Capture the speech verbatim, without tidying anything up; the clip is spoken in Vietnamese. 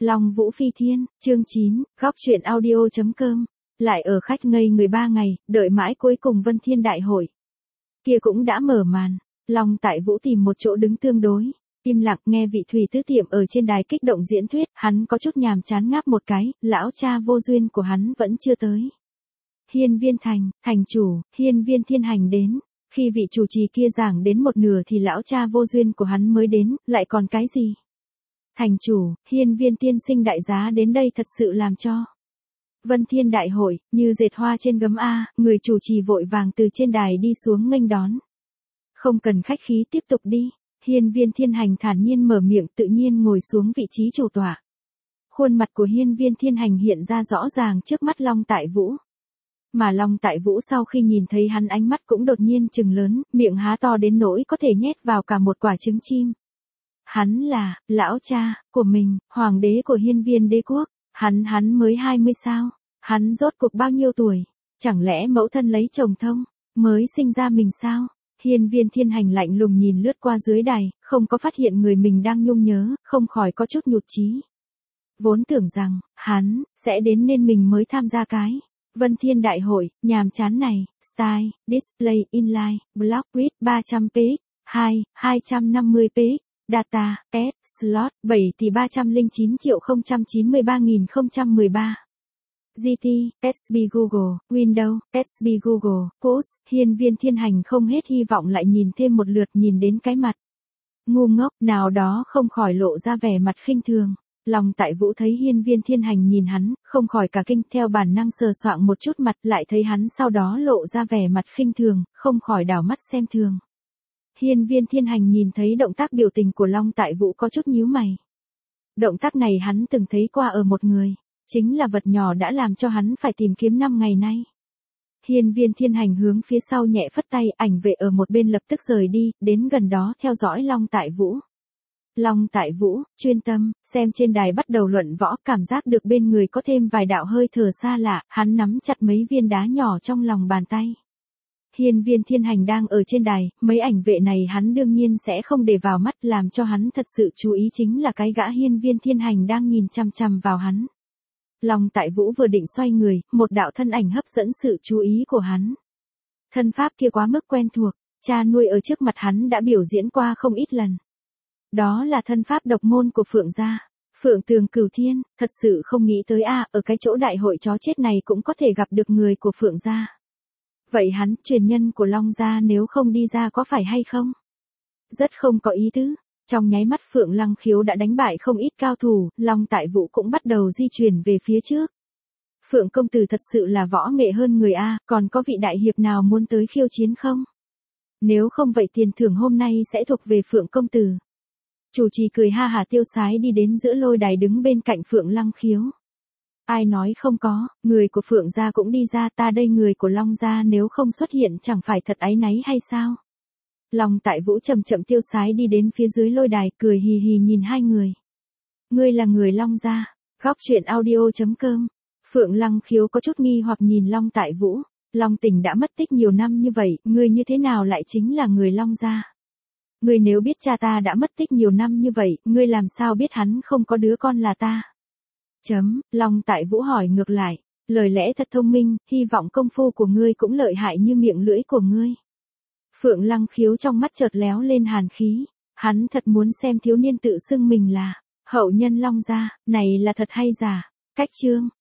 Long Vũ Phi Thiên, chương chín, góc truyện audio.com. Lại ở khách ngây người ba ngày, đợi mãi cuối cùng Vân Thiên Đại hội. Kia cũng đã mở màn, Long Tại Vũ tìm một chỗ đứng tương đối, im lặng nghe vị thủy tứ tiệm ở trên đài kích động diễn thuyết, hắn có chút nhàm chán ngáp một cái, lão cha vô duyên của hắn vẫn chưa tới. Hiên Viên Thành, thành chủ, Hiên Viên Thiên Hành đến. Khi vị chủ trì kia giảng đến một nửa thì lão cha vô duyên của hắn mới đến, lại còn cái gì? Thành chủ, Hiên Viên tiên sinh đại giá đến đây thật sự làm cho Vân Thiên Đại hội, như dệt hoa trên gấm A, người chủ trì vội vàng từ trên đài đi xuống nghênh đón. Không cần khách khí tiếp tục đi, Hiên Viên Thiên Hành thản nhiên mở miệng tự nhiên ngồi xuống vị trí chủ tọa. Khuôn mặt của Hiên Viên Thiên Hành hiện ra rõ ràng trước mắt Long Tại Vũ. Mà Long Tại Vũ sau khi nhìn thấy hắn ánh mắt cũng đột nhiên trừng lớn, miệng há to đến nỗi có thể nhét vào cả một quả trứng chim. Hắn là, lão cha, của mình, hoàng đế của Hiên Viên đế quốc, hắn hắn mới hai mươi sao, hắn rốt cuộc bao nhiêu tuổi, chẳng lẽ mẫu thân lấy chồng thông, mới sinh ra mình sao? Hiên Viên Thiên Hành lạnh lùng nhìn lướt qua dưới đài, không có phát hiện người mình đang nhung nhớ, không khỏi có chút nhụt chí. Vốn tưởng rằng, hắn, sẽ đến nên mình mới tham gia cái Vân Thiên Đại hội, nhàm chán này, style, display, inline, block width ba trăm px, hai, hai trăm năm mươi px, data, S, slot, bảy tỷ ba trăm lẻ chín triệu không trăm chín mươi ba nghìn không trăm mười ba. giê tê, ét bê Google, Windows, ét bê Google, Post, Hiên Viên Thiên Hành không hết hy vọng lại nhìn thêm một lượt nhìn đến cái mặt ngu ngốc nào đó không khỏi lộ ra vẻ mặt khinh thường. Long Tại Vũ thấy Hiên Viên Thiên Hành nhìn hắn, không khỏi cả kinh, theo bản năng sờ soạng một chút mặt, lại thấy hắn sau đó lộ ra vẻ mặt khinh thường, không khỏi đảo mắt xem thường. Hiên Viên Thiên Hành nhìn thấy động tác biểu tình của Long Tại Vũ có chút nhíu mày. Động tác này hắn từng thấy qua ở một người, chính là vật nhỏ đã làm cho hắn phải tìm kiếm năm ngày nay. Hiên Viên Thiên Hành hướng phía sau nhẹ phất tay, ảnh vệ ở một bên lập tức rời đi, đến gần đó theo dõi Long Tại Vũ. Long Tại Vũ, chuyên tâm, xem trên đài bắt đầu luận võ, cảm giác được bên người có thêm vài đạo hơi thở xa lạ, hắn nắm chặt mấy viên đá nhỏ trong lòng bàn tay. Hiên Viên Thiên Hành đang ở trên đài, mấy ảnh vệ này hắn đương nhiên sẽ không để vào mắt, làm cho hắn thật sự chú ý chính là cái gã Hiên Viên Thiên Hành đang nhìn chằm chằm vào hắn. Long Tại Vũ vừa định xoay người, một đạo thân ảnh hấp dẫn sự chú ý của hắn. Thân pháp kia quá mức quen thuộc, cha nuôi ở trước mặt hắn đã biểu diễn qua không ít lần. Đó là thân pháp độc môn của Phượng gia, Phượng Tường Cửu Thiên, thật sự không nghĩ tới a, ở cái chỗ đại hội chó chết này cũng có thể gặp được người của Phượng gia. Vậy hắn, truyền nhân của Long gia nếu không đi ra có phải hay không? Rất không có ý tứ. Trong nháy mắt Phượng Lăng Khiếu đã đánh bại không ít cao thủ, Long Tại Vũ cũng bắt đầu di chuyển về phía trước. Phượng công tử thật sự là võ nghệ hơn người a, còn có vị đại hiệp nào muốn tới khiêu chiến không? Nếu không vậy tiền thưởng hôm nay sẽ thuộc về Phượng công tử. Chủ trì cười ha hả tiêu sái đi đến giữa lôi đài đứng bên cạnh Phượng Lăng Khiếu. Ai nói không có, người của Phượng gia cũng đi ra, ta đây người của Long gia nếu không xuất hiện chẳng phải thật áy náy hay sao? Long Tại Vũ chậm chậm tiêu sái đi đến phía dưới lôi đài, cười hì hì nhìn hai người. Ngươi là người Long gia, góc truyện audio.com. Phượng Lăng Khiếu có chút nghi hoặc nhìn Long Tại Vũ. Long Tỉnh đã mất tích nhiều năm như vậy, ngươi như thế nào lại chính là người Long gia? Ngươi nếu biết cha ta đã mất tích nhiều năm như vậy, ngươi làm sao biết hắn không có đứa con là ta? Chấm, Long Tại Vũ hỏi ngược lại, lời lẽ thật thông minh, hy vọng công phu của ngươi cũng lợi hại như miệng lưỡi của ngươi. Phượng Lăng Khiếu trong mắt chợt léo lên hàn khí, hắn thật muốn xem thiếu niên tự xưng mình là hậu nhân Long gia, này là thật hay giả? Cách chương,